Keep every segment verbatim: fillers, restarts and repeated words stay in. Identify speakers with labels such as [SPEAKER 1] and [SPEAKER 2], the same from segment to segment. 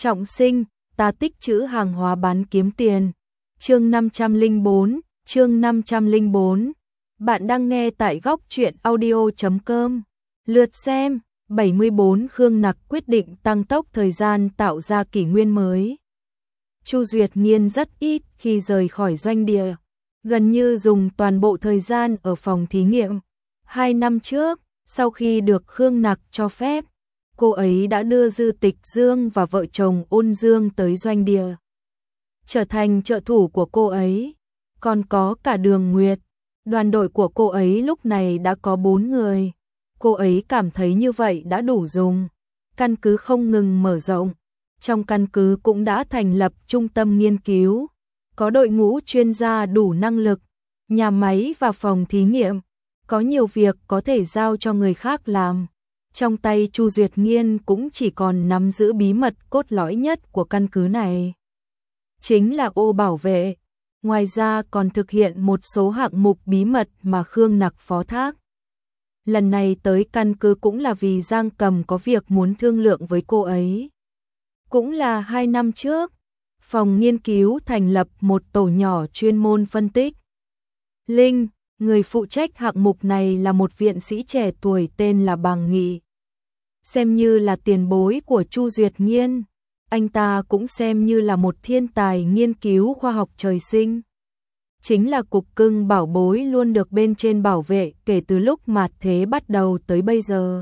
[SPEAKER 1] Trọng sinh, ta tích trữ hàng hóa bán kiếm tiền. Chương năm trăm lẻ bốn, chương năm trăm lẻ bốn. Bạn đang nghe tại góc truyện audio chấm com. Lượt xem, bảy mươi bốn Khương Nặc quyết định tăng tốc thời gian tạo ra kỷ nguyên mới. Chu Duyệt Nghiên rất ít khi rời khỏi doanh địa, gần như dùng toàn bộ thời gian ở phòng thí nghiệm. Hai năm trước, sau khi được Khương Nặc cho phép, cô ấy đã đưa Dư Tịch Dương và vợ chồng Ôn Dương tới doanh địa, trở thành trợ thủ của cô ấy. Còn có cả Đường Nguyệt, đoàn đội của cô ấy lúc này đã có bốn người. Cô ấy cảm thấy như vậy đã đủ dùng. Căn cứ không ngừng mở rộng. Trong căn cứ cũng đã thành lập trung tâm nghiên cứu, có đội ngũ chuyên gia đủ năng lực, nhà máy và phòng thí nghiệm, có nhiều việc có thể giao cho người khác làm. Trong tay Chu Duyệt Nghiên cũng chỉ còn nắm giữ bí mật cốt lõi nhất của căn cứ này, chính là ô bảo vệ. Ngoài ra còn thực hiện một số hạng mục bí mật mà Khương Nặc phó thác. Lần này tới căn cứ cũng là vì Giang Cầm có việc muốn thương lượng với cô ấy. Cũng là hai năm trước, phòng nghiên cứu thành lập một tổ nhỏ chuyên môn phân tích Linh. Người phụ trách hạng mục này là một viện sĩ trẻ tuổi tên là Bàng Nghị. Xem như là tiền bối của Chu Duyệt Nghiên, anh ta cũng xem như là một thiên tài nghiên cứu khoa học trời sinh. Chính là cục cưng bảo bối luôn được bên trên bảo vệ kể từ lúc mạt thế bắt đầu tới bây giờ.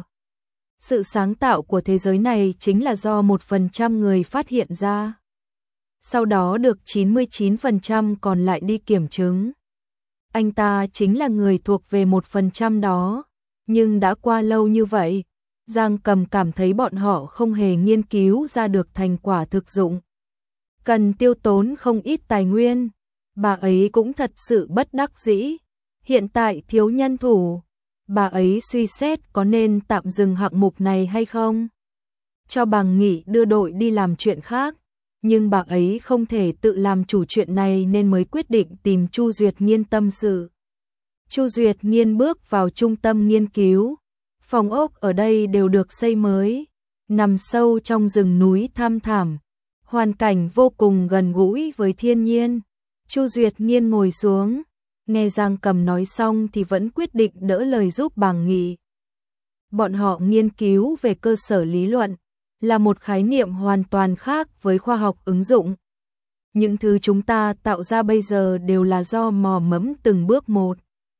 [SPEAKER 1] Sự sáng tạo của thế giới này chính là do một phần trăm người phát hiện ra. Sau đó được chín mươi chín phần trăm còn lại đi kiểm chứng. Anh ta chính là người thuộc về một phần trăm đó. Nhưng đã qua lâu như vậy, Giang Cầm cảm thấy bọn họ không hề nghiên cứu ra được thành quả thực dụng. Cần tiêu tốn không ít tài nguyên. Bà ấy cũng thật sự bất đắc dĩ. Hiện tại thiếu nhân thủ. Bà ấy suy xét có nên tạm dừng hạng mục này hay không, cho Bàng Nghị đưa đội đi làm chuyện khác. Nhưng bà ấy không thể tự làm chủ chuyện này nên mới quyết định tìm Chu Duyệt Nghiên tâm sự. Chu Duyệt Nghiên bước vào trung tâm nghiên cứu. Phòng ốc ở đây đều được xây mới, nằm sâu trong rừng núi thăm thẳm, hoàn cảnh vô cùng gần gũi với thiên nhiên. Chu Duyệt Nghiên ngồi xuống, nghe Giang Cầm nói xong thì vẫn quyết định đỡ lời giúp Bàng Nghị. Bọn họ nghiên cứu về cơ sở lý luận, là một khái niệm hoàn toàn khác với khoa học ứng dụng. Những thứ chúng ta tạo ra bây giờ đều là do mò mẫm từng bước một,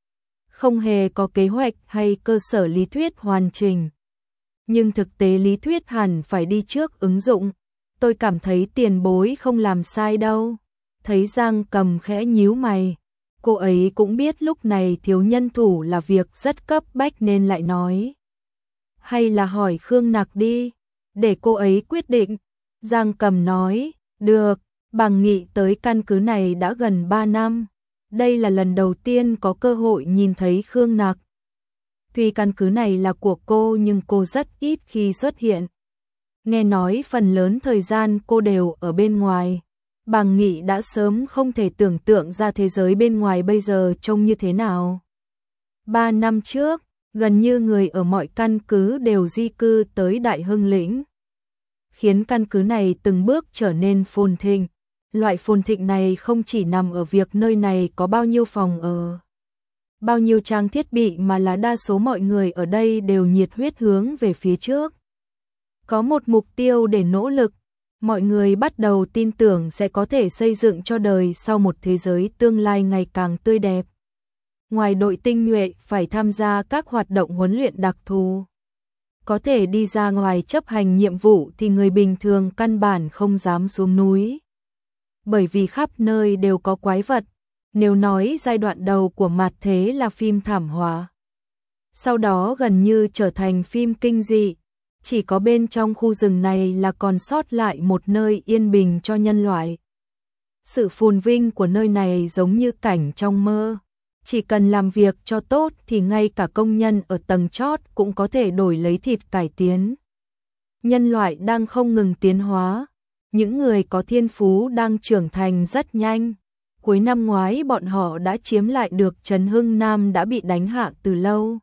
[SPEAKER 1] không hề có kế hoạch hay cơ sở lý thuyết hoàn chỉnh. Nhưng thực tế lý thuyết hẳn phải đi trước ứng dụng. Tôi cảm thấy tiền bối không làm sai đâu. Thấy Giang Cầm khẽ nhíu mày, cô ấy cũng biết lúc này thiếu nhân thủ là việc rất cấp bách nên lại nói. Hay là hỏi Khương Nặc đi, để cô ấy quyết định. Giang Cầm nói, được. Bàng Nghị tới căn cứ này đã gần ba năm. Đây là lần đầu tiên có cơ hội nhìn thấy Khương Nặc. Tuy căn cứ này là của cô nhưng cô rất ít khi xuất hiện. Nghe nói phần lớn thời gian cô đều ở bên ngoài. Bàng Nghị đã sớm không thể tưởng tượng ra thế giới bên ngoài bây giờ trông như thế nào. Ba năm trước, gần như người ở mọi căn cứ đều di cư tới Đại Hưng Lĩnh, khiến căn cứ này từng bước trở nên phồn thịnh. Loại phồn thịnh này không chỉ nằm ở việc nơi này có bao nhiêu phòng ở, bao nhiêu trang thiết bị mà là đa số mọi người ở đây đều nhiệt huyết hướng về phía trước. Có một mục tiêu để nỗ lực, mọi người bắt đầu tin tưởng sẽ có thể xây dựng cho đời sau một thế giới tương lai ngày càng tươi đẹp. Ngoài đội tinh nhuệ phải tham gia các hoạt động huấn luyện đặc thù, có thể đi ra ngoài chấp hành nhiệm vụ thì người bình thường căn bản không dám xuống núi. Bởi vì khắp nơi đều có quái vật. Nếu nói giai đoạn đầu của mạt thế là phim thảm họa, sau đó gần như trở thành phim kinh dị. Chỉ có bên trong khu rừng này là còn sót lại một nơi yên bình cho nhân loại. Sự phồn vinh của nơi này giống như cảnh trong mơ. Chỉ cần làm việc cho tốt thì ngay cả công nhân ở tầng chót cũng có thể đổi lấy thịt cải tiến. Nhân loại đang không ngừng tiến hóa. Những người có thiên phú đang trưởng thành rất nhanh. Cuối năm ngoái bọn họ đã chiếm lại được Trấn Hưng Nam đã bị đánh hạ từ lâu.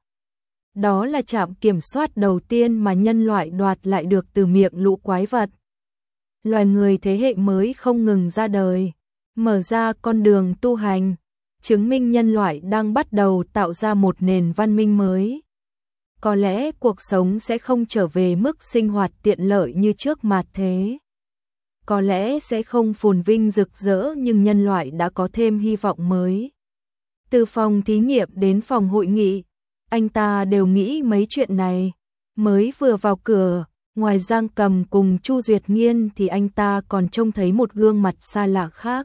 [SPEAKER 1] Đó là trạm kiểm soát đầu tiên mà nhân loại đoạt lại được từ miệng lũ quái vật. loài người thế hệ mới không ngừng ra đời, mở ra con đường tu hành, chứng minh nhân loại đang bắt đầu tạo ra một nền văn minh mới. Có lẽ cuộc sống sẽ không trở về mức sinh hoạt tiện lợi như trước mạt thế. Có lẽ sẽ không phồn vinh rực rỡ, nhưng nhân loại đã có thêm hy vọng mới. Từ phòng thí nghiệm đến phòng hội nghị, anh ta đều nghĩ mấy chuyện này. Mới vừa vào cửa, ngoài Giang Cầm cùng Chu Duyệt Nghiên thì anh ta còn trông thấy một gương mặt xa lạ khác.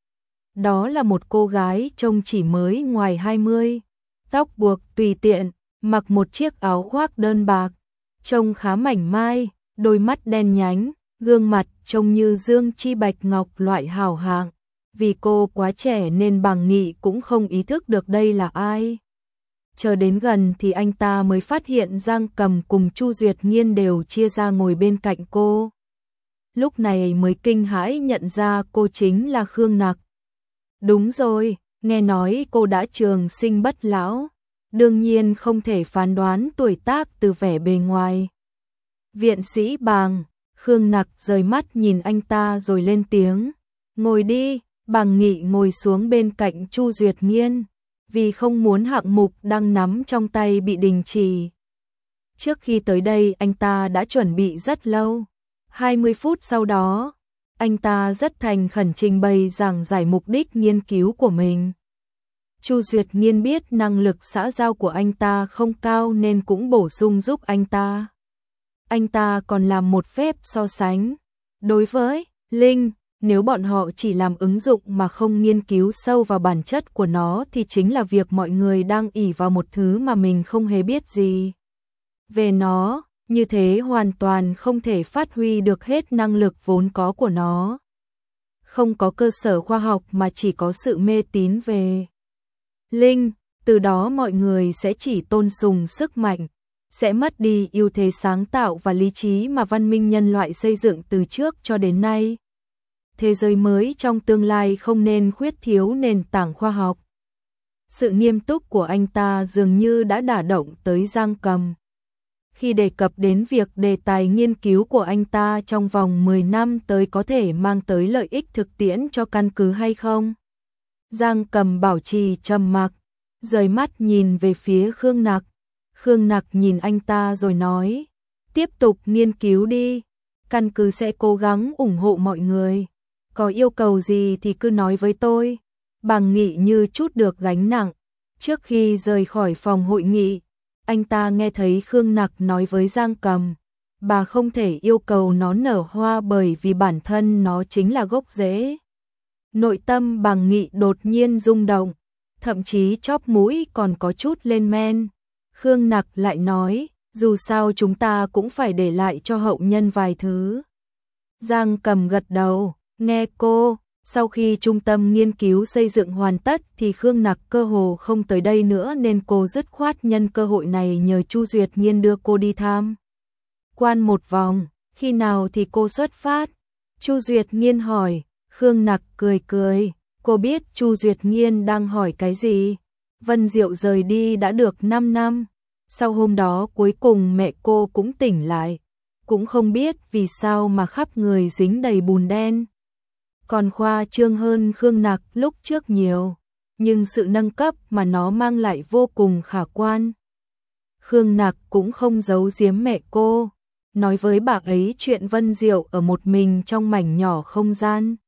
[SPEAKER 1] Đó là một cô gái trông chỉ mới ngoài hai mươi, tóc buộc tùy tiện, mặc một chiếc áo khoác đơn bạc, trông khá mảnh mai, đôi mắt đen nhánh, gương mặt trông như dương chi bạch ngọc loại hào hạng. Vì cô quá trẻ nên Bàng Nghị cũng không ý thức được đây là ai. Chờ đến gần thì anh ta mới phát hiện Giang Cầm cùng Chu Duyệt Nghiên đều chia ra ngồi bên cạnh cô. Lúc này mới kinh hãi nhận ra cô chính là Khương Nặc. Đúng rồi, nghe nói cô đã trường sinh bất lão, đương nhiên không thể phán đoán tuổi tác từ vẻ bề ngoài. Viện sĩ Bàng, Khương Nặc rời mắt nhìn anh ta rồi lên tiếng, ngồi đi. Bàng Nghị ngồi xuống bên cạnh Chu Duyệt Nghiên, vì không muốn hạng mục đang nắm trong tay bị đình chỉ. Trước khi tới đây anh ta đã chuẩn bị rất lâu. hai mươi phút sau đó, anh ta rất thành khẩn trình bày giảng giải mục đích nghiên cứu của mình. Chu Duyệt Nghiên biết năng lực xã giao của anh ta không cao nên cũng bổ sung giúp anh ta. Anh ta còn làm một phép so sánh. Đối với Linh, nếu bọn họ chỉ làm ứng dụng mà không nghiên cứu sâu vào bản chất của nó thì chính là việc mọi người đang ỷ vào một thứ mà mình không hề biết gì về nó, như thế hoàn toàn không thể phát huy được hết năng lực vốn có của nó. Không có cơ sở khoa học mà chỉ có sự mê tín về Linh, từ đó mọi người sẽ chỉ tôn sùng sức mạnh, sẽ mất đi ưu thế sáng tạo và lý trí mà văn minh nhân loại xây dựng từ trước cho đến nay. Thế giới mới trong tương lai không nên khuyết thiếu nền tảng khoa học. Sự nghiêm túc của anh ta dường như đã đả động tới Giang Cầm. Khi đề cập đến việc đề tài nghiên cứu của anh ta trong vòng mười năm tới có thể mang tới lợi ích thực tiễn cho căn cứ hay không, Giang Cầm bảo trì trầm mặc, rời mắt nhìn về phía Khương Nặc. Khương Nặc nhìn anh ta rồi nói, tiếp tục nghiên cứu đi, căn cứ sẽ cố gắng ủng hộ mọi người. Có yêu cầu gì thì cứ nói với tôi. Bàng Nghị như chút được gánh nặng. Trước khi rời khỏi phòng hội nghị, anh ta nghe thấy Khương Nặc nói với Giang Cầm, bà không thể yêu cầu nó nở hoa bởi vì bản thân nó chính là gốc rễ. Nội tâm Bàng Nghị đột nhiên rung động, thậm chí chóp mũi còn có chút lên men. Khương Nặc lại nói, dù sao chúng ta cũng phải để lại cho hậu nhân vài thứ. Giang Cầm gật đầu. Nghe cô, sau khi trung tâm nghiên cứu xây dựng hoàn tất thì Khương Nặc cơ hồ không tới đây nữa nên cô dứt khoát nhân cơ hội này nhờ Chu Duyệt Nghiên đưa cô đi tham quan một vòng. Khi nào thì cô xuất phát? Chu Duyệt Nghiên hỏi. Khương Nặc cười cười, cô biết Chu Duyệt Nghiên đang hỏi cái gì. Vân Diệu rời đi đã được năm năm, sau hôm đó cuối cùng mẹ cô cũng tỉnh lại, cũng không biết vì sao mà khắp người dính đầy bùn đen. Còn khoa trương hơn Khương Nặc lúc trước nhiều, nhưng sự nâng cấp mà nó mang lại vô cùng khả quan. Khương Nặc cũng không giấu giếm mẹ cô, nói với bà ấy chuyện Vân Diệu ở một mình trong mảnh nhỏ không gian.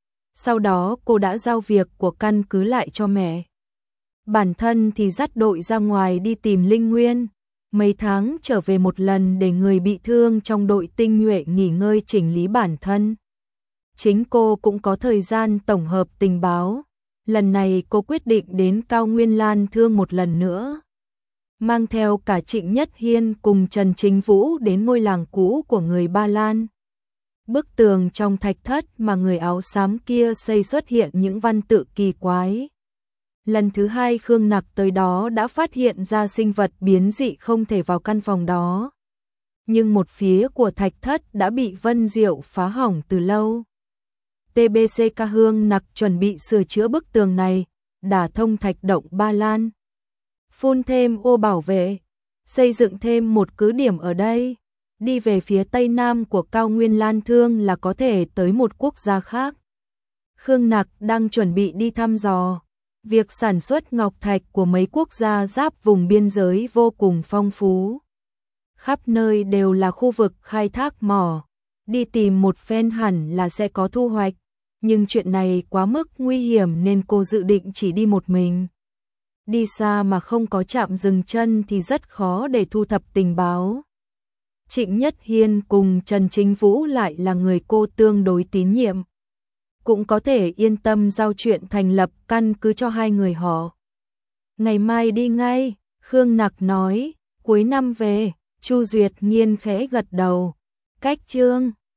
[SPEAKER 1] Sau đó cô đã giao việc của căn cứ lại cho mẹ. Bản thân thì dắt đội ra ngoài đi tìm Linh Nguyên, mấy tháng trở về một lần để người bị thương trong đội tinh nhuệ nghỉ ngơi chỉnh lý bản thân. Chính cô cũng có thời gian tổng hợp tình báo. Lần này cô quyết định đến Cao Nguyên Lan Thương một lần nữa, mang theo cả Trịnh Nhất Hiên cùng Trần Chính Vũ đến ngôi làng cũ của người Ba Lan. Bức tường trong thạch thất mà người áo xám kia xây xuất hiện những văn tự kỳ quái. Lần thứ hai Khương Nặc tới đó đã phát hiện ra sinh vật biến dị không thể vào căn phòng đó. Nhưng một phía của thạch thất đã bị Vân Diệu phá hỏng từ lâu. tê bê xê ca Hương Nặc chuẩn bị sửa chữa bức tường này, đả thông thạch động Ba Lan, phun thêm ô bảo vệ, xây dựng thêm một cứ điểm ở đây. đi về phía tây nam của cao nguyên Lan Thương là có thể tới một quốc gia khác. Khương Nặc đang chuẩn bị đi thăm dò. Việc sản xuất ngọc thạch của mấy quốc gia giáp vùng biên giới vô cùng phong phú. Khắp nơi đều là khu vực khai thác mỏ. Đi tìm một phen hẳn là sẽ có thu hoạch. Nhưng chuyện này quá mức nguy hiểm nên cô dự định chỉ đi một mình. Đi xa mà không có trạm dừng chân thì rất khó để thu thập tình báo. Trịnh Nhất Hiên cùng Trần Chính Vũ lại là người cô tương đối tín nhiệm. Cũng có thể yên tâm giao chuyện thành lập căn cứ cho hai người họ. Ngày mai đi ngay, Khương Nặc nói, cuối năm về. Chu Duyệt Nghiên khẽ gật đầu. Cách chương